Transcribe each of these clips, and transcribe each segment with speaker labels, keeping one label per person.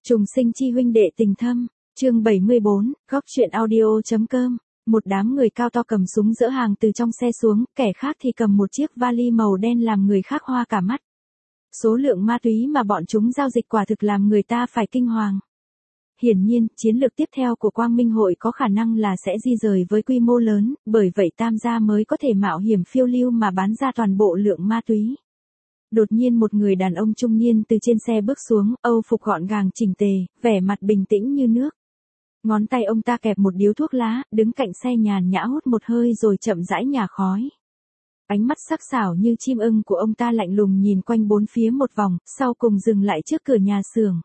Speaker 1: Trùng sinh chi huynh đệ tình thâm, chương 74, góc truyện audio.com. Một đám người cao to cầm súng dỡ hàng từ trong xe xuống, kẻ khác thì cầm một chiếc vali màu đen làm người khác hoa cả mắt. Số lượng ma túy mà bọn chúng giao dịch quả thực làm người ta phải kinh hoàng. Hiển nhiên, chiến lược tiếp theo của Quang Minh Hội có khả năng là sẽ di rời với quy mô lớn, bởi vậy Tam gia mới có thể mạo hiểm phiêu lưu mà bán ra toàn bộ lượng ma túy. Đột nhiên một người đàn ông trung niên từ trên xe bước xuống, âu phục gọn gàng chỉnh tề, vẻ mặt bình tĩnh như nước. Ngón tay ông ta kẹp một điếu thuốc lá, đứng cạnh xe nhàn nhã hút một hơi rồi chậm rãi nhả khói. Ánh mắt sắc sảo như chim ưng của ông ta lạnh lùng nhìn quanh bốn phía một vòng, sau cùng dừng lại trước cửa nhà xưởng.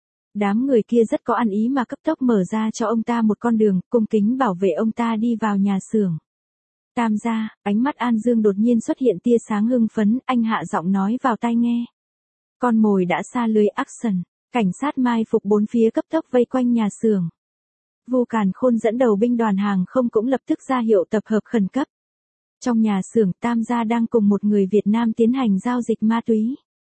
Speaker 1: Đám người kia rất có ăn ý mà cấp tốc mở ra cho ông ta một con đường, cung kính bảo vệ ông ta đi vào nhà xưởng. Tam gia, ánh mắt An Dương đột nhiên xuất hiện tia sáng hưng phấn, anh hạ giọng nói vào tai nghe. Con mồi đã xa lưới action, cảnh sát mai phục bốn phía cấp tốc vây quanh nhà xưởng. Vu Càn Khôn dẫn đầu binh đoàn hàng không cũng lập tức ra hiệu tập hợp khẩn cấp. Trong nhà xưởng, Tam gia đang cùng một người Việt Nam tiến hành giao dịch ma túy.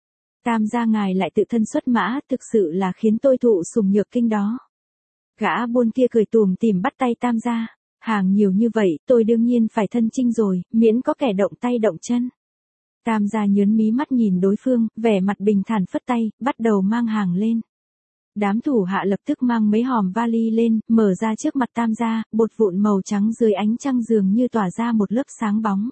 Speaker 1: Tam gia ngài lại tự thân xuất mã, thực sự là khiến tôi thụ sủng nhược kinh đó. Gã buôn kia cười tủm tỉm bắt tay Tam gia. Hàng nhiều như vậy, tôi đương nhiên phải thân chinh rồi, miễn có kẻ động tay động chân. Tam gia nhớn mí mắt nhìn đối phương, vẻ mặt bình thản phất tay, bắt đầu mang hàng lên. Đám thủ hạ lập tức mang mấy hòm vali lên, mở ra trước mặt Tam gia, bột vụn màu trắng dưới ánh trăng dường như tỏa ra một lớp sáng bóng.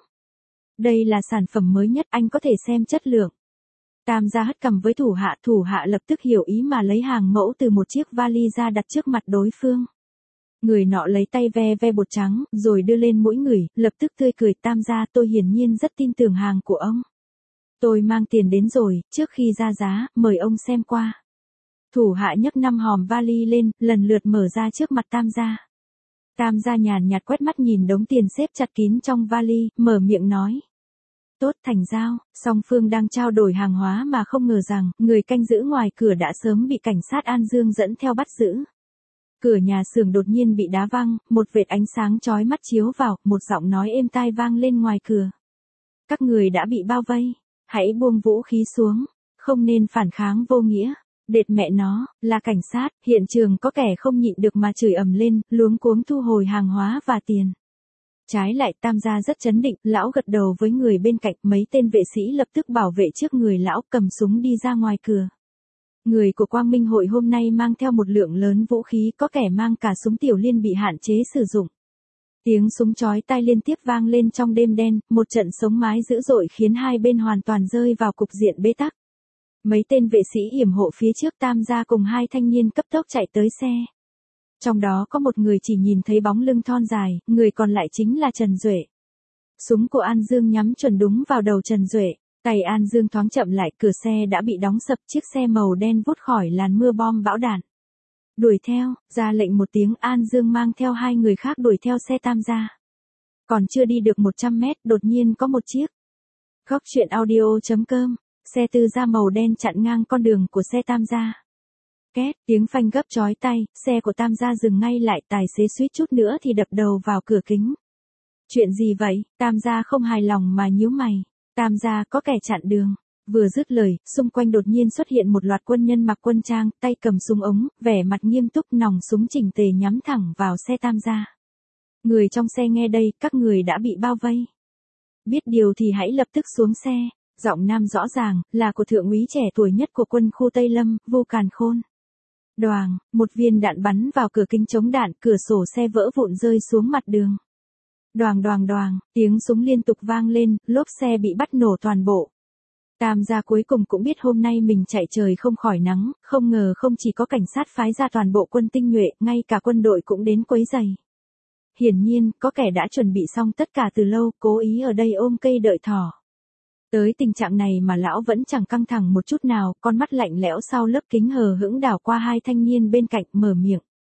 Speaker 1: Đây là sản phẩm mới nhất, anh có thể xem chất lượng. Tam gia hất cằm với thủ hạ lập tức hiểu ý mà lấy hàng mẫu từ một chiếc vali ra đặt trước mặt đối phương. Người nọ lấy tay ve ve bột trắng, rồi đưa lên mũi người, lập tức tươi cười. Tam gia, tôi hiển nhiên rất tin tưởng hàng của ông. Tôi mang tiền đến rồi, trước khi ra giá, mời ông xem qua. Thủ hạ nhấc 5 hòm vali lên, lần lượt mở ra trước mặt Tam gia. Tam gia nhàn nhạt quét mắt nhìn đống tiền xếp chặt kín trong vali, mở miệng nói. Tốt, thành giao. Song phương đang trao đổi hàng hóa mà không ngờ rằng, người canh giữ ngoài cửa đã sớm bị cảnh sát An Dương dẫn theo bắt giữ. Cửa nhà xưởng đột nhiên bị đá văng, một vệt ánh sáng chói mắt chiếu vào, một giọng nói êm tai vang lên ngoài cửa. Các người đã bị bao vây, hãy buông vũ khí xuống, không nên phản kháng vô nghĩa. Đệt mẹ nó, là cảnh sát, hiện trường có kẻ không nhịn được mà chửi ầm lên, luống cuống thu hồi hàng hóa và tiền. Trái lại Tam gia rất chấn định, lão gật đầu với người bên cạnh, mấy tên vệ sĩ lập tức bảo vệ trước người lão, cầm súng đi ra ngoài cửa. Người của Quang Minh Hội hôm nay mang theo một lượng lớn vũ khí, có kẻ mang cả súng tiểu liên bị hạn chế sử dụng. Tiếng súng chói tai liên tiếp vang lên trong đêm đen, một trận sống mái dữ dội khiến hai bên hoàn toàn rơi vào cục diện bế tắc. Mấy tên vệ sĩ yểm hộ phía trước Tam gia cùng hai thanh niên cấp tốc chạy tới xe. Trong đó có một người chỉ nhìn thấy bóng lưng thon dài, người còn lại chính là Trần Duệ. Súng của An Dương nhắm chuẩn đúng vào đầu Trần Duệ. Tay An Dương thoáng chậm lại, cửa xe đã bị đóng sập, chiếc xe màu đen vút khỏi làn mưa bom bão đạn. Đuổi theo, ra lệnh một tiếng, An Dương mang theo hai người khác đuổi theo xe Tam gia. Còn chưa đi được 100 mét, đột nhiên có một chiếc. Góc truyện audio.com, xe tư gia màu đen chặn ngang con đường của xe Tam gia. Két, tiếng phanh gấp chói tai, xe của Tam gia dừng ngay lại, tài xế suýt chút nữa thì đập đầu vào cửa kính. Chuyện gì vậy? Tam gia không hài lòng mà nhíu mày. Tam gia, có kẻ chặn đường. Vừa dứt lời, xung quanh đột nhiên xuất hiện một loạt quân nhân mặc quân trang, tay cầm súng ống, vẻ mặt nghiêm túc, nòng súng chỉnh tề nhắm thẳng vào xe Tam gia. Người trong xe nghe đây, các người đã bị bao vây. Biết điều thì hãy lập tức xuống xe. Giọng nam rõ ràng, là của thượng úy trẻ tuổi nhất của quân khu Tây Lâm, Vu Càn Khôn. Đoàng, một viên đạn bắn vào cửa kính chống đạn, cửa sổ xe vỡ vụn rơi xuống mặt đường. Đoàng đoàng đoàng, tiếng súng liên tục vang lên, lốp xe bị bắt nổ toàn bộ. Tam gia cuối cùng cũng biết hôm nay mình chạy trời không khỏi nắng, không ngờ không chỉ có cảnh sát phái ra toàn bộ quân tinh nhuệ, ngay cả quân đội cũng đến quấy rầy. Hiển nhiên, có kẻ đã chuẩn bị xong tất cả từ lâu, cố ý ở đây ôm cây đợi thỏ. Tới tình trạng này mà lão vẫn chẳng căng thẳng một chút nào, con mắt lạnh lẽo sau lớp kính hờ hững đảo qua hai thanh niên bên cạnh, mở miệng.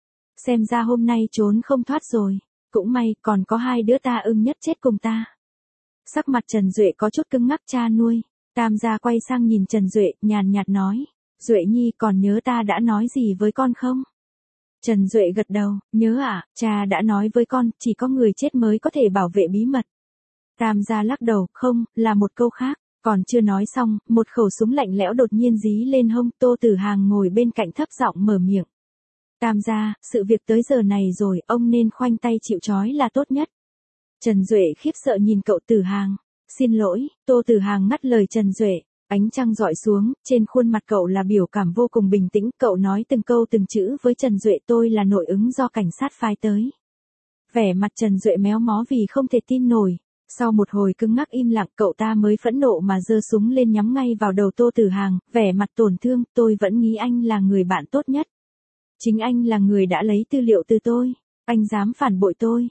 Speaker 1: Xem ra hôm nay trốn không thoát rồi. Cũng may, còn có hai đứa ta ưng nhất chết cùng ta. Sắc mặt Trần Duệ có chút cứng ngắc, cha nuôi. Tam gia quay sang nhìn Trần Duệ, nhàn nhạt nói. Duệ nhi, còn nhớ ta đã nói gì với con không? Trần Duệ gật đầu, nhớ ạ, cha đã nói với con, chỉ có người chết mới có thể bảo vệ bí mật. Tam gia lắc đầu, không, là một câu khác. Còn chưa nói xong, một khẩu súng lạnh lẽo đột nhiên dí lên hông, Tô Tử Hàng ngồi bên cạnh thấp giọng mở miệng. Tam gia, sự việc tới giờ này rồi, ông nên khoanh tay chịu trói là tốt nhất. Trần Duệ khiếp sợ nhìn cậu Tử Hàng. Xin lỗi, Tô Tử Hàng ngắt lời Trần Duệ. Ánh trăng rọi xuống, trên khuôn mặt cậu là biểu cảm vô cùng bình tĩnh, cậu nói từng câu từng chữ với Trần Duệ, tôi là nội ứng do cảnh sát phái tới. Vẻ mặt Trần Duệ méo mó vì không thể tin nổi. Sau một hồi cứng ngắc im lặng, cậu ta mới phẫn nộ mà giơ súng lên nhắm ngay vào đầu Tô Tử Hàng, vẻ mặt tổn thương, tôi vẫn nghĩ anh là người bạn tốt nhất. Chính anh là người đã lấy tư liệu từ tôi, anh dám phản bội tôi.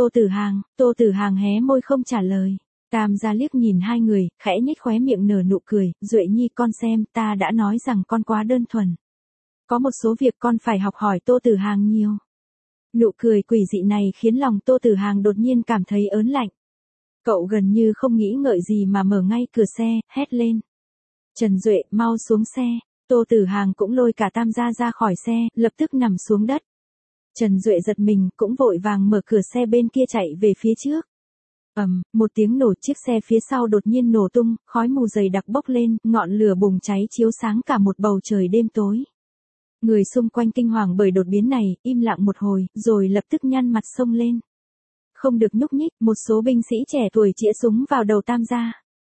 Speaker 1: Tô Tử Hàng hé môi không trả lời. Tam gia liếc nhìn hai người, khẽ nhếch khóe miệng nở nụ cười, Duệ nhi con xem, ta đã nói rằng con quá đơn thuần. Có một số việc con phải học hỏi Tô Tử Hàng nhiều. Nụ cười quỷ dị này khiến lòng Tô Tử Hàng đột nhiên cảm thấy ớn lạnh. Cậu gần như không nghĩ ngợi gì mà mở ngay cửa xe, hét lên. Trần Duệ, mau xuống xe. Tô Tử Hàng cũng lôi cả tam gia ra khỏi xe, lập tức nằm xuống đất. Trần Duệ giật mình, cũng vội vàng mở cửa xe bên kia chạy về phía trước. Một tiếng nổ, chiếc xe phía sau đột nhiên nổ tung, khói mù dày đặc bốc lên, ngọn lửa bùng cháy chiếu sáng cả một bầu trời đêm tối. Người xung quanh kinh hoàng bởi đột biến này, im lặng một hồi, rồi lập tức nhăn mặt xông lên. Không được nhúc nhích, một số binh sĩ trẻ tuổi chĩa súng vào đầu tam gia.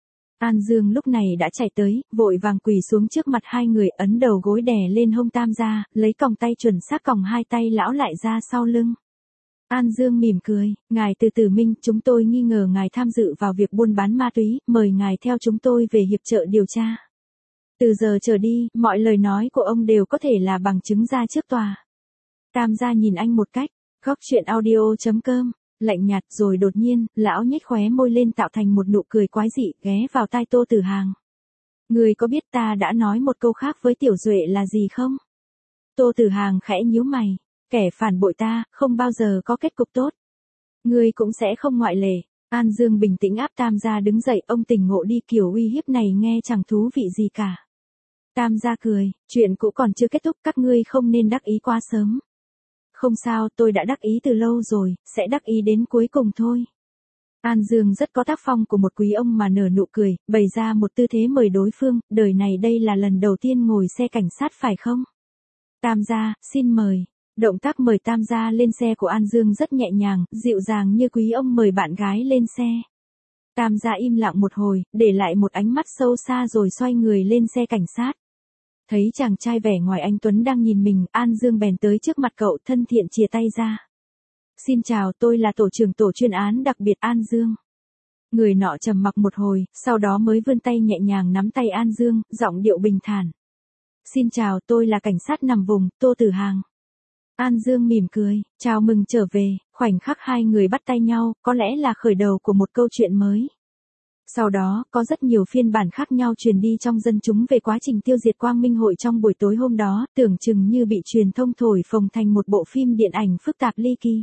Speaker 1: An Dương lúc này đã chạy tới, vội vàng quỳ xuống trước mặt hai người, ấn đầu gối đè lên hông tam gia, lấy còng tay chuẩn xác còng hai tay lão lại ra sau lưng. An Dương mỉm cười, ngài từ từ minh, chúng tôi nghi ngờ ngài tham dự vào việc buôn bán ma túy, mời ngài theo chúng tôi về hiệp trợ điều tra. Từ giờ trở đi, mọi lời nói của ông đều có thể là bằng chứng ra trước tòa. Tam gia nhìn anh một cách, góc chuyện audio.com, lạnh nhạt, rồi đột nhiên, lão nhếch khóe môi lên tạo thành một nụ cười quái dị, ghé vào tai Tô Tử Hàng. Người có biết ta đã nói một câu khác với Tiểu Duệ là gì không? Tô Tử Hàng khẽ nhíu mày, kẻ phản bội ta, không bao giờ có kết cục tốt. Ngươi cũng sẽ không ngoại lệ. An Dương bình tĩnh áp tam gia đứng dậy, ông tỉnh ngộ đi, kiểu uy hiếp này nghe chẳng thú vị gì cả. Tam gia cười, chuyện cũ còn chưa kết thúc, các ngươi không nên đắc ý quá sớm. Không sao, tôi đã đắc ý từ lâu rồi, sẽ đắc ý đến cuối cùng thôi. An Dương rất có tác phong của một quý ông mà nở nụ cười, bày ra một tư thế mời đối phương, đời này đây là lần đầu tiên ngồi xe cảnh sát phải không? Tam gia, xin mời. Động tác mời tam gia lên xe của An Dương rất nhẹ nhàng, dịu dàng như quý ông mời bạn gái lên xe. Tam gia im lặng một hồi, để lại một ánh mắt sâu xa rồi xoay người lên xe cảnh sát. Thấy chàng trai vẻ ngoài anh tuấn đang nhìn mình, An Dương bèn tới trước mặt cậu, thân thiện chìa tay ra. Xin chào, tôi là tổ trưởng tổ chuyên án đặc biệt An Dương. Người nọ trầm mặc một hồi, sau đó mới vươn tay nhẹ nhàng nắm tay An Dương, giọng điệu bình thản. Xin chào, tôi là cảnh sát nằm vùng, Tô Tử Hàng. An Dương mỉm cười, chào mừng trở về, khoảnh khắc hai người bắt tay nhau, có lẽ là khởi đầu của một câu chuyện mới. Sau đó, có rất nhiều phiên bản khác nhau truyền đi trong dân chúng về quá trình tiêu diệt Quang Minh Hội trong buổi tối hôm đó, tưởng chừng như bị truyền thông thổi phồng thành một bộ phim điện ảnh phức tạp ly kỳ.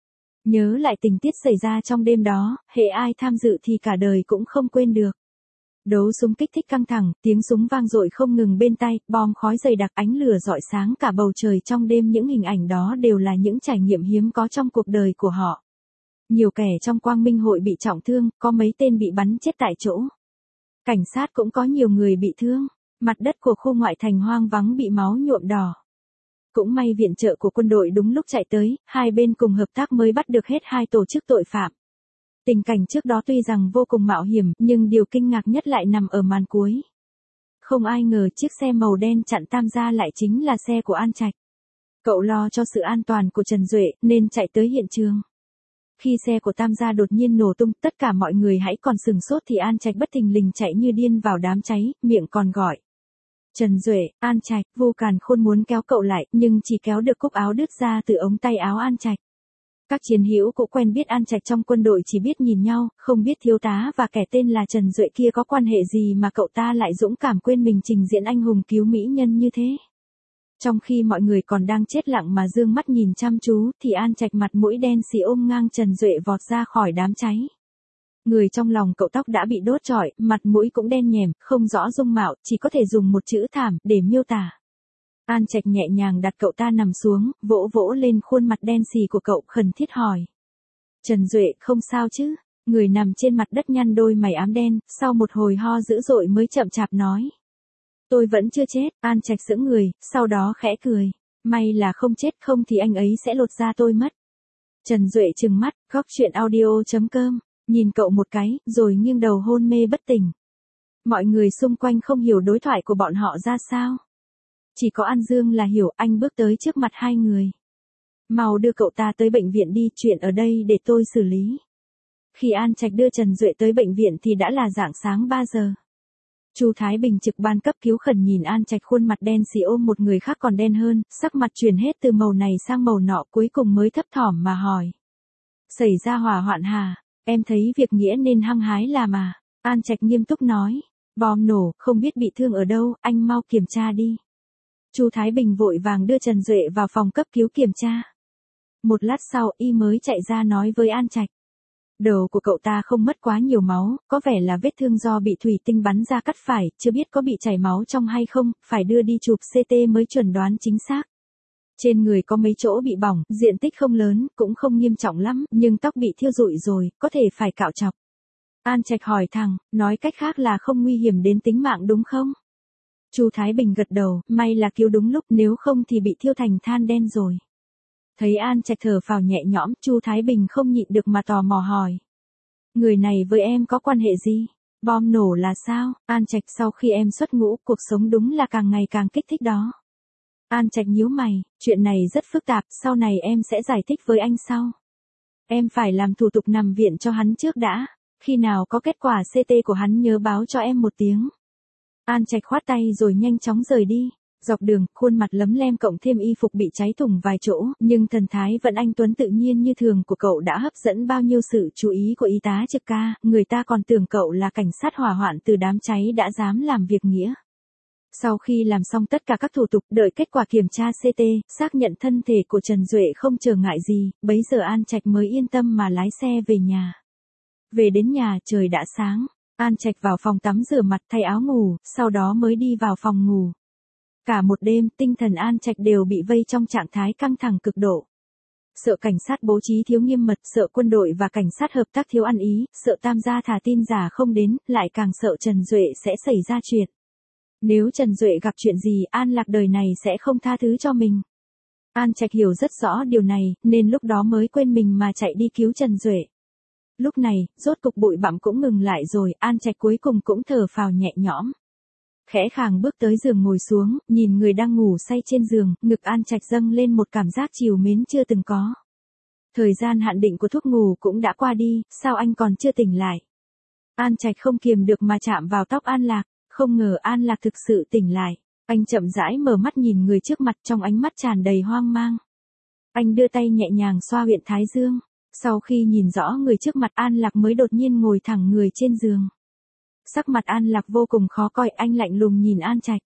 Speaker 1: Nhớ lại tình tiết xảy ra trong đêm đó, hễ ai tham dự thì cả đời cũng không quên được. Đấu súng kích thích căng thẳng, tiếng súng vang dội không ngừng bên tai, bom khói dày đặc, ánh lửa rọi sáng cả bầu trời trong đêm, những hình ảnh đó đều là những trải nghiệm hiếm có trong cuộc đời của họ. Nhiều kẻ trong Quang Minh Hội bị trọng thương, có mấy tên bị bắn chết tại chỗ. Cảnh sát cũng có nhiều người bị thương, mặt đất của khu ngoại thành hoang vắng bị máu nhuộm đỏ. Cũng may viện trợ của quân đội đúng lúc chạy tới, hai bên cùng hợp tác mới bắt được hết hai tổ chức tội phạm. Tình cảnh trước đó tuy rằng vô cùng mạo hiểm, nhưng điều kinh ngạc nhất lại nằm ở màn cuối. Không ai ngờ chiếc xe màu đen chặn tam gia lại chính là xe của An Trạch. Cậu lo cho sự an toàn của Trần Duệ, nên chạy tới hiện trường. Khi xe của tam gia đột nhiên nổ tung, tất cả mọi người hãy còn sừng sốt thì An Trạch bất thình lình chạy như điên vào đám cháy, miệng còn gọi. Trần Duệ, An Trạch, Vu Càn Khôn muốn kéo cậu lại, nhưng chỉ kéo được cúc áo đứt ra từ ống tay áo An Trạch. Các chiến hữu cũng quen biết An Trạch trong quân đội chỉ biết nhìn nhau, không biết thiếu tá và kẻ tên là Trần Duệ kia có quan hệ gì mà cậu ta lại dũng cảm quên mình trình diễn anh hùng cứu mỹ nhân như thế. Trong khi mọi người còn đang chết lặng mà dương mắt nhìn chăm chú, thì An Trạch mặt mũi đen xì ôm ngang Trần Duệ vọt ra khỏi đám cháy. Người trong lòng cậu tóc đã bị đốt trọi, mặt mũi cũng đen nhèm, không rõ dung mạo, chỉ có thể dùng một chữ thảm để miêu tả. An Trạch nhẹ nhàng đặt cậu ta nằm xuống, vỗ vỗ lên khuôn mặt đen xì của cậu, khẩn thiết hỏi. Trần Duệ, không sao chứ? Người nằm trên mặt đất nhăn đôi mày ám đen, sau một hồi ho dữ dội mới chậm chạp nói. Tôi vẫn chưa chết, An Trạch sững người, sau đó khẽ cười. May là không chết, không thì anh ấy sẽ lột da tôi mất. Trần Duệ trừng mắt, góc chuyện audio.com, nhìn cậu một cái, rồi nghiêng đầu hôn mê bất tỉnh. Mọi người xung quanh không hiểu đối thoại của bọn họ ra sao. Chỉ có An Dương là hiểu, anh bước tới trước mặt hai người. Mau đưa cậu ta tới bệnh viện đi, chuyện ở đây để tôi xử lý. Khi An Trạch đưa Trần Duệ tới bệnh viện thì đã là rạng sáng 3 giờ. Chu Thái Bình trực ban cấp cứu khẩn nhìn An Trạch khuôn mặt đen xì ôm một người khác còn đen hơn, sắc mặt chuyển hết từ màu này sang màu nọ cuối cùng mới thấp thỏm mà hỏi. Xảy ra hỏa hoạn hả? Em thấy việc nghĩa nên hăng hái làm à? An Trạch nghiêm túc nói. Bom nổ, không biết bị thương ở đâu, anh mau kiểm tra đi. Chu Thái Bình vội vàng đưa Trần Duệ vào phòng cấp cứu kiểm tra. Một lát sau, y mới chạy ra nói với An Trạch. Đầu của cậu ta không mất quá nhiều máu, có vẻ là vết thương do bị thủy tinh bắn ra cắt phải, chưa biết có bị chảy máu trong hay không, phải đưa đi chụp CT mới chuẩn đoán chính xác. Trên người có mấy chỗ bị bỏng, diện tích không lớn, cũng không nghiêm trọng lắm, nhưng tóc bị thiêu rụi rồi, có thể phải cạo chọc. An Trạch hỏi thẳng, nói cách khác là không nguy hiểm đến tính mạng đúng không? Chu Thái Bình gật đầu, may là cứu đúng lúc, nếu không thì bị thiêu thành than đen rồi. Thấy An Trạch thở phào nhẹ nhõm, Chu Thái Bình không nhịn được mà tò mò hỏi. Người này với em có quan hệ gì? Bom nổ là sao? An Trạch sau khi em xuất ngũ, cuộc sống đúng là càng ngày càng kích thích đó. An Trạch nhíu mày, chuyện này rất phức tạp, sau này em sẽ giải thích với anh sau. Em phải làm thủ tục nằm viện cho hắn trước đã, khi nào có kết quả CT của hắn nhớ báo cho em một tiếng. An Trạch khoát tay rồi nhanh chóng rời đi. Dọc đường, khuôn mặt lấm lem cộng thêm y phục bị cháy thủng vài chỗ, nhưng thần thái vẫn anh tuấn tự nhiên như thường của cậu đã hấp dẫn bao nhiêu sự chú ý của y tá trực ca, người ta còn tưởng cậu là cảnh sát hỏa hoạn từ đám cháy đã dám làm việc nghĩa. Sau khi làm xong tất cả các thủ tục, đợi kết quả kiểm tra CT, xác nhận thân thể của Trần Duệ không trở ngại gì, bấy giờ An Trạch mới yên tâm mà lái xe về nhà. Về đến nhà trời đã sáng, An Trạch vào phòng tắm rửa mặt thay áo ngủ, sau đó mới đi vào phòng ngủ. Cả một đêm, tinh thần An Trạch đều bị vây trong trạng thái căng thẳng cực độ. Sợ cảnh sát bố trí thiếu nghiêm mật, sợ quân đội và cảnh sát hợp tác thiếu ăn ý, sợ Tam gia thả tin giả không đến, lại càng sợ Trần Duệ sẽ xảy ra chuyện. Nếu Trần Duệ gặp chuyện gì, An Lạc đời này sẽ không tha thứ cho mình. An Trạch hiểu rất rõ điều này, nên lúc đó mới quên mình mà chạy đi cứu Trần Duệ. Lúc này, rốt cục bụi bặm cũng ngừng lại rồi, An Trạch cuối cùng cũng thở phào nhẹ nhõm. Khẽ khàng bước tới giường ngồi xuống, nhìn người đang ngủ say trên giường, ngực An Trạch dâng lên một cảm giác trìu mến chưa từng có. Thời gian hạn định của thuốc ngủ cũng đã qua đi, sao anh còn chưa tỉnh lại? An Trạch không kiềm được mà chạm vào tóc An Lạc, không ngờ An Lạc thực sự tỉnh lại. Anh chậm rãi mở mắt nhìn người trước mặt trong ánh mắt tràn đầy hoang mang. Anh đưa tay nhẹ nhàng xoa huyệt thái dương. Sau khi nhìn rõ người trước mặt An Lạc mới đột nhiên ngồi thẳng người trên giường. Sắc mặt An Lạc vô cùng khó coi, anh lạnh lùng nhìn An Trạch.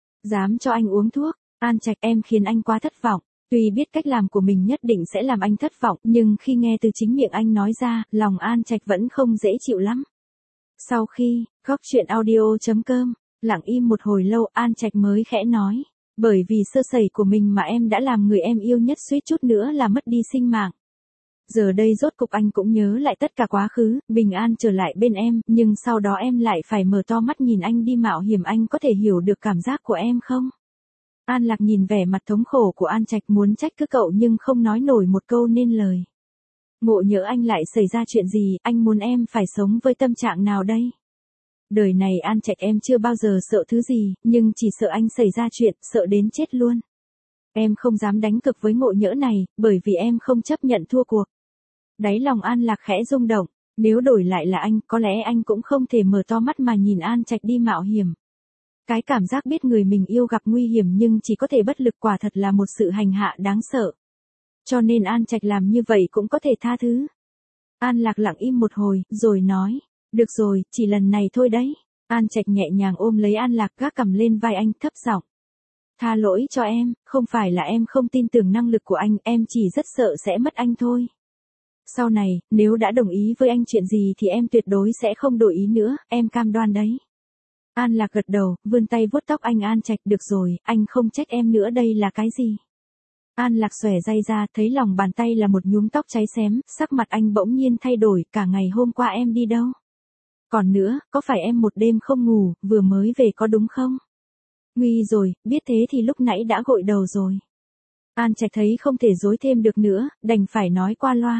Speaker 1: Dám cho anh uống thuốc, An Trạch em khiến anh quá thất vọng. Tuy biết cách làm của mình nhất định sẽ làm anh thất vọng, nhưng khi nghe từ chính miệng anh nói ra, lòng An Trạch vẫn không dễ chịu lắm. Sau khi, góc chuyện audio.com, lặng im một hồi lâu An Trạch mới khẽ nói. Bởi vì sơ sẩy của mình mà em đã làm người em yêu nhất suýt chút nữa là mất đi sinh mạng. Giờ đây rốt cục anh cũng nhớ lại tất cả quá khứ, bình an trở lại bên em, nhưng sau đó em lại phải mở to mắt nhìn anh đi mạo hiểm, anh có thể hiểu được cảm giác của em không? An Lạc nhìn vẻ mặt thống khổ của An Trạch muốn trách cứ cậu nhưng không nói nổi một câu nên lời. Ngộ nhỡ anh lại xảy ra chuyện gì, anh muốn em phải sống với tâm trạng nào đây? Đời này An Trạch em chưa bao giờ sợ thứ gì, nhưng chỉ sợ anh xảy ra chuyện, sợ đến chết luôn. Em không dám đánh cược với ngộ nhỡ này, bởi vì em không chấp nhận thua cuộc. Đáy lòng An Lạc khẽ rung động, nếu đổi lại là anh, có lẽ anh cũng không thể mở to mắt mà nhìn An Trạch đi mạo hiểm. Cái cảm giác biết người mình yêu gặp nguy hiểm nhưng chỉ có thể bất lực quả thật là một sự hành hạ đáng sợ. Cho nên An Trạch làm như vậy cũng có thể tha thứ. An Lạc lặng im một hồi, rồi nói, được rồi, chỉ lần này thôi đấy. An Trạch nhẹ nhàng ôm lấy An Lạc gác cằm lên vai anh thấp giọng. Tha lỗi cho em, không phải là em không tin tưởng năng lực của anh, em chỉ rất sợ sẽ mất anh thôi. Sau này, nếu đã đồng ý với anh chuyện gì thì em tuyệt đối sẽ không đổi ý nữa, em cam đoan đấy. An Lạc gật đầu, vươn tay vuốt tóc anh. An Trạch, được rồi, anh không trách em nữa, đây là cái gì? An Lạc xòe tay ra, thấy lòng bàn tay là một nhúm tóc cháy xém, sắc mặt anh bỗng nhiên thay đổi, cả ngày hôm qua em đi đâu? Còn nữa, có phải em một đêm không ngủ, vừa mới về có đúng không? Nguy rồi, biết thế thì lúc nãy đã gội đầu rồi. An Trạch thấy không thể dối thêm được nữa, đành phải nói qua loa.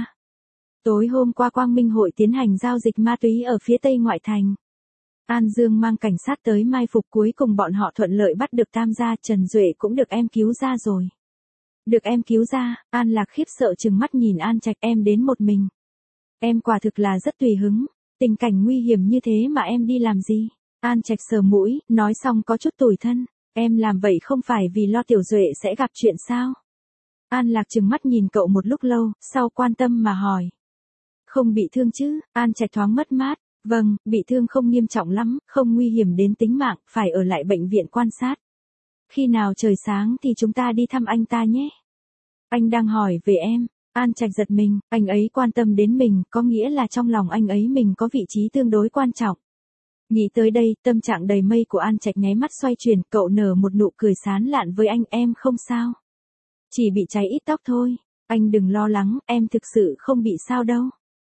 Speaker 1: Tối hôm qua Quang Minh hội tiến hành giao dịch ma túy ở phía tây ngoại thành. An Dương mang cảnh sát tới mai phục, cuối cùng bọn họ thuận lợi bắt được Tam gia, Trần Duệ cũng được em cứu ra rồi. Được em cứu ra, An Lạc khiếp sợ trừng mắt nhìn An Trạch, em đến một mình. Em quả thực là rất tùy hứng, tình cảnh nguy hiểm như thế mà em đi làm gì? An Trạch sờ mũi, nói xong có chút tủi thân, em làm vậy không phải vì lo Tiểu Duệ sẽ gặp chuyện sao? An Lạc trừng mắt nhìn cậu một lúc lâu, sau quan tâm mà hỏi. Không bị thương chứ? An Trạch thoáng mất mát. Vâng, bị thương không nghiêm trọng lắm, không nguy hiểm đến tính mạng, phải ở lại bệnh viện quan sát. Khi nào trời sáng thì chúng ta đi thăm anh ta nhé. Anh đang hỏi về em. An Trạch giật mình, anh ấy quan tâm đến mình, có nghĩa là trong lòng anh ấy mình có vị trí tương đối quan trọng. Nghĩ tới đây, tâm trạng đầy mây của An Trạch nháy mắt xoay chuyển, cậu nở một nụ cười sán lạn với anh, em không sao. Chỉ bị cháy ít tóc thôi, anh đừng lo lắng, em thực sự không bị sao đâu.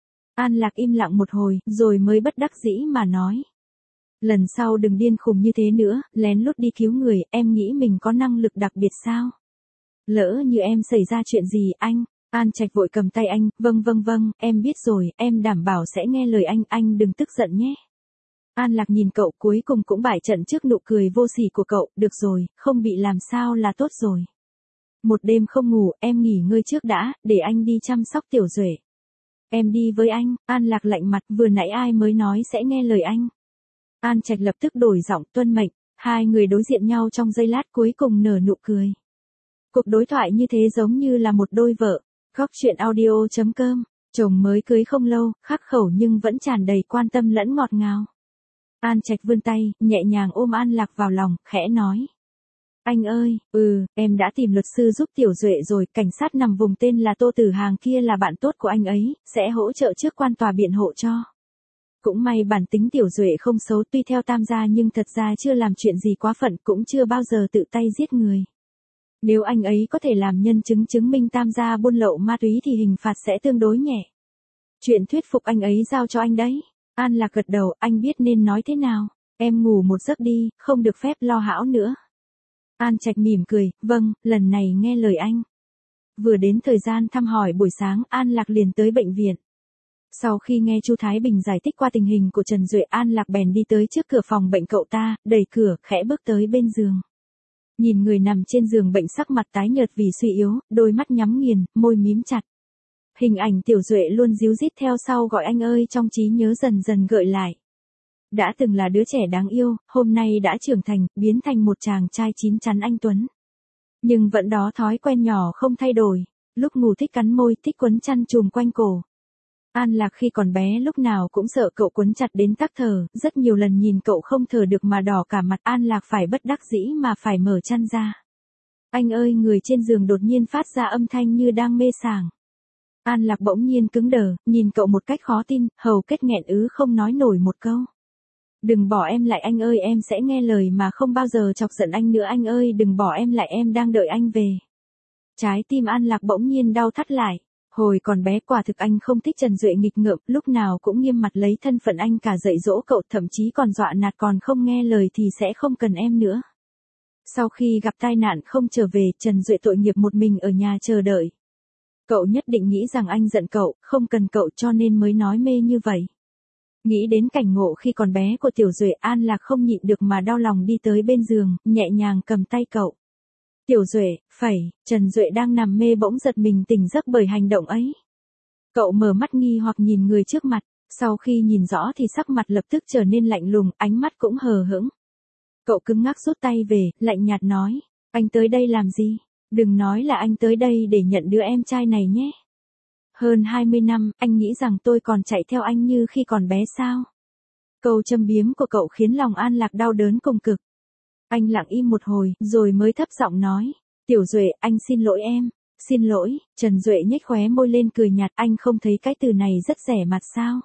Speaker 1: An Lạc im lặng một hồi, rồi mới bất đắc dĩ mà nói. Lần sau đừng điên khùng như thế nữa, lén lút đi cứu người, em nghĩ mình có năng lực đặc biệt sao? Lỡ như em xảy ra chuyện gì anh? An Trạch vội cầm tay anh, vâng, em biết rồi, em đảm bảo sẽ nghe lời anh đừng tức giận nhé. An Lạc nhìn cậu cuối cùng cũng bại trận trước nụ cười vô sỉ của cậu, được rồi, không bị làm sao là tốt rồi. Một đêm không ngủ, em nghỉ ngơi trước đã, để anh đi chăm sóc Tiểu Duệ. Em đi với anh. An Lạc lạnh mặt, vừa nãy ai mới nói sẽ nghe lời anh. An Trạch lập tức đổi giọng, tuân mệnh. Hai người đối diện nhau trong giây lát, cuối cùng nở nụ cười. Cuộc đối thoại như thế giống như là một đôi vợ. Góc truyện audio.com. Chồng mới cưới không lâu, khắc khẩu nhưng vẫn tràn đầy quan tâm lẫn ngọt ngào. An Trạch vươn tay, nhẹ nhàng ôm An Lạc vào lòng, khẽ nói. Anh ơi, em đã tìm luật sư giúp Tiểu Duệ rồi, cảnh sát nằm vùng tên là Tô Tử Hàng kia là bạn tốt của anh ấy, sẽ hỗ trợ trước quan tòa biện hộ cho. Cũng may bản tính Tiểu Duệ không xấu, tuy theo Tam gia nhưng thật ra chưa làm chuyện gì quá phận, cũng chưa bao giờ tự tay giết người. Nếu anh ấy có thể làm nhân chứng chứng minh Tam gia buôn lậu ma túy thì hình phạt sẽ tương đối nhẹ. Chuyện thuyết phục anh ấy giao cho anh đấy. An Lạc gật đầu, anh biết nên nói thế nào. Em ngủ một giấc đi, không được phép lo hão nữa. An Trạch mỉm cười, vâng, lần này nghe lời anh. Vừa đến thời gian thăm hỏi buổi sáng, An Lạc liền tới bệnh viện. Sau khi nghe Chu Thái Bình giải thích qua tình hình của Trần Duệ, An Lạc bèn đi tới trước cửa phòng bệnh cậu ta, đẩy cửa, khẽ bước tới bên giường. Nhìn người nằm trên giường bệnh sắc mặt tái nhợt vì suy yếu, đôi mắt nhắm nghiền, môi mím chặt. Hình ảnh Tiểu Duệ luôn díu dít theo sau gọi anh ơi trong trí nhớ dần dần gợi lại. Đã từng là đứa trẻ đáng yêu, hôm nay đã trưởng thành, biến thành một chàng trai chín chắn anh tuấn. Nhưng vẫn đó thói quen nhỏ không thay đổi, lúc ngủ thích cắn môi, thích quấn chăn chùm quanh cổ. An Lạc khi còn bé lúc nào cũng sợ cậu quấn chặt đến tắc thở, rất nhiều lần nhìn cậu không thở được mà đỏ cả mặt, An Lạc phải bất đắc dĩ mà phải mở chăn ra. Anh ơi, người trên giường đột nhiên phát ra âm thanh như đang mê sảng. An Lạc bỗng nhiên cứng đờ, nhìn cậu một cách khó tin, hầu kết nghẹn không nói nổi một câu. Đừng bỏ em lại anh ơi, em sẽ nghe lời mà không bao giờ chọc giận anh nữa anh ơi, đừng bỏ em lại, em đang đợi anh về. Trái tim An Lạc bỗng nhiên đau thắt lại. Hồi còn bé quả thực anh không thích Trần Duệ nghịch ngợm, lúc nào cũng nghiêm mặt lấy thân phận anh cả dạy dỗ cậu, thậm chí còn dọa nạt, còn không nghe lời thì sẽ không cần em nữa. Sau khi gặp tai nạn không trở về, Trần Duệ tội nghiệp một mình ở nhà chờ đợi. Cậu nhất định nghĩ rằng anh giận cậu, không cần cậu cho nên mới nói mê như vậy. Nghĩ đến cảnh ngộ khi còn bé của Tiểu Duệ, An Lạc không nhịn được mà đau lòng đi tới bên giường, nhẹ nhàng cầm tay cậu. Tiểu Duệ, Trần Duệ đang nằm mê bỗng giật mình tỉnh giấc bởi hành động ấy. Cậu mở mắt nghi hoặc nhìn người trước mặt, sau khi nhìn rõ thì sắc mặt lập tức trở nên lạnh lùng, ánh mắt cũng hờ hững. Cậu cứng ngắc rút tay về, lạnh nhạt nói, anh tới đây làm gì? Đừng nói là anh tới đây để nhận đứa em trai này nhé. Hơn 20 năm, anh nghĩ rằng tôi còn chạy theo anh như khi còn bé sao? Câu châm biếm của cậu khiến lòng An Lạc đau đớn cùng cực. Anh lặng im một hồi, rồi mới thấp giọng nói, Tiểu Duệ, anh xin lỗi em. Xin lỗi. Trần Duệ nhếch khóe môi lên cười nhạt, anh không thấy cái từ này rất rẻ mặt sao?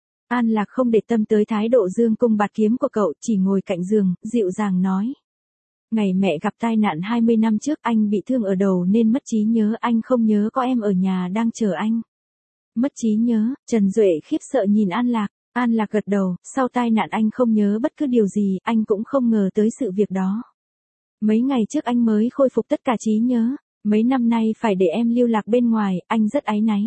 Speaker 1: An Lạc không để tâm tới thái độ dương cung bạt kiếm của cậu, chỉ ngồi cạnh giường, dịu dàng nói. Ngày mẹ gặp tai nạn 20 năm trước anh bị thương ở đầu nên mất trí nhớ, anh không nhớ có em ở nhà đang chờ anh. Mất trí nhớ, Trần Duệ khiếp sợ nhìn An Lạc. An Lạc gật đầu, sau tai nạn anh không nhớ bất cứ điều gì, anh cũng không ngờ tới sự việc đó. Mấy ngày trước anh mới khôi phục tất cả trí nhớ, mấy năm nay phải để em lưu lạc bên ngoài, anh rất áy náy.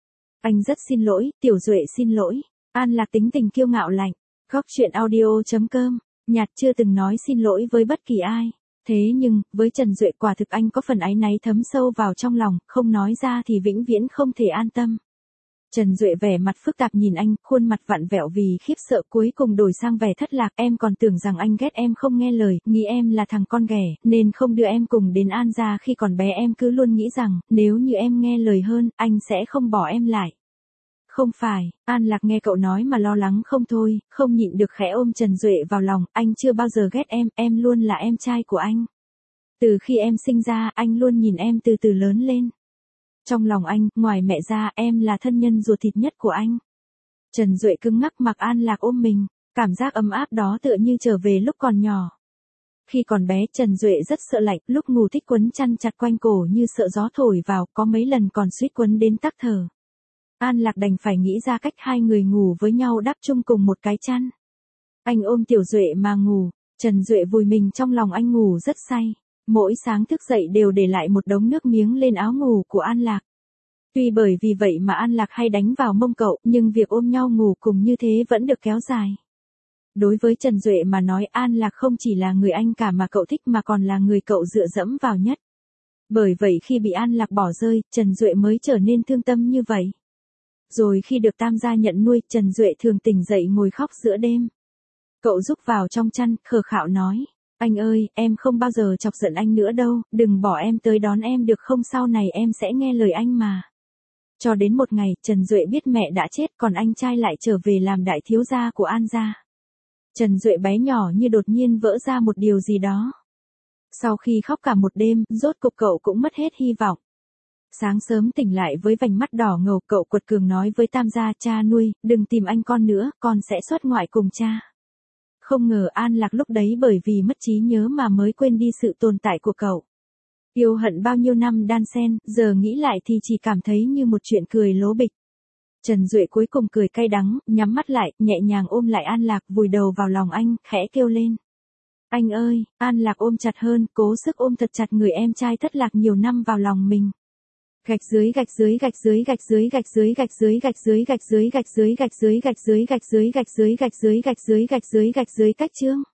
Speaker 1: Anh rất xin lỗi, Tiểu Duệ xin lỗi. An Lạc tính tình kiêu ngạo lạnh. Góc chuyện audio.com, nhạt chưa từng nói xin lỗi với bất kỳ ai. Thế nhưng, với Trần Duệ quả thực anh có phần áy náy thấm sâu vào trong lòng, không nói ra thì vĩnh viễn không thể an tâm. Trần Duệ vẻ mặt phức tạp nhìn anh, khuôn mặt vặn vẹo vì khiếp sợ cuối cùng đổi sang vẻ thất lạc. Em còn tưởng rằng anh ghét em không nghe lời, nghĩ em là thằng con ghẻ, nên không đưa em cùng đến An gia khi còn bé. Em cứ luôn nghĩ rằng, nếu như em nghe lời hơn, anh sẽ không bỏ em lại. Không phải, An Lạc nghe cậu nói mà lo lắng không thôi, không nhịn được khẽ ôm Trần Duệ vào lòng. Anh chưa bao giờ ghét em luôn là em trai của anh. Từ khi em sinh ra, anh luôn nhìn em từ từ lớn lên. Trong lòng anh, ngoài mẹ ra, em là thân nhân ruột thịt nhất của anh. Trần Duệ cứng ngắc mặc An Lạc ôm mình, cảm giác ấm áp đó tựa như trở về lúc còn nhỏ. Khi còn bé, Trần Duệ rất sợ lạnh, lúc ngủ thích quấn chăn chặt quanh cổ như sợ gió thổi vào, có mấy lần còn suýt quấn đến tắc thở. An Lạc đành phải nghĩ ra cách hai người ngủ với nhau đắp chung cùng một cái chăn. Anh ôm Tiểu Duệ mà ngủ, Trần Duệ vùi mình trong lòng anh ngủ rất say. Mỗi sáng thức dậy đều để lại một đống nước miếng lên áo ngủ của An Lạc. Tuy bởi vì vậy mà An Lạc hay đánh vào mông cậu, nhưng việc ôm nhau ngủ cùng như thế vẫn được kéo dài. Đối với Trần Duệ mà nói, An Lạc không chỉ là người anh cả mà cậu thích mà còn là người cậu dựa dẫm vào nhất. Bởi vậy khi bị An Lạc bỏ rơi, Trần Duệ mới trở nên thương tâm như vậy. Rồi khi được Tam gia nhận nuôi, Trần Duệ thường tỉnh dậy ngồi khóc giữa đêm. Cậu rúc vào trong chăn, khờ khạo nói. Anh ơi, em không bao giờ chọc giận anh nữa đâu, đừng bỏ em tới đón em được không, sau này em sẽ nghe lời anh mà. Cho đến một ngày, Trần Duệ biết mẹ đã chết, còn anh trai lại trở về làm đại thiếu gia của An gia. Trần Duệ bé nhỏ như đột nhiên vỡ ra một điều gì đó. Sau khi khóc cả một đêm, rốt cục cậu cũng mất hết hy vọng. Sáng sớm tỉnh lại với vành mắt đỏ ngầu, cậu quật cường nói với Tam gia, cha nuôi, đừng tìm anh con nữa, con sẽ xuất ngoại cùng cha. Không ngờ An Lạc lúc đấy bởi vì mất trí nhớ mà mới quên đi sự tồn tại của cậu. Yêu hận bao nhiêu năm đan xen, giờ nghĩ lại thì chỉ cảm thấy như một chuyện cười lố bịch. Trần Duệ cuối cùng cười cay đắng, nhắm mắt lại, nhẹ nhàng ôm lại An Lạc, vùi đầu vào lòng anh, khẽ kêu lên. Anh ơi, An Lạc ôm chặt hơn, cố sức ôm thật chặt người em trai thất lạc nhiều năm vào lòng mình. Gạch dưới gạch dưới gạch dưới gạch dưới gạch dưới gạch dưới gạch dưới gạch dưới gạch dưới gạch dưới gạch dưới gạch dưới gạch dưới gạch dưới gạch dưới gạch dưới cách chương.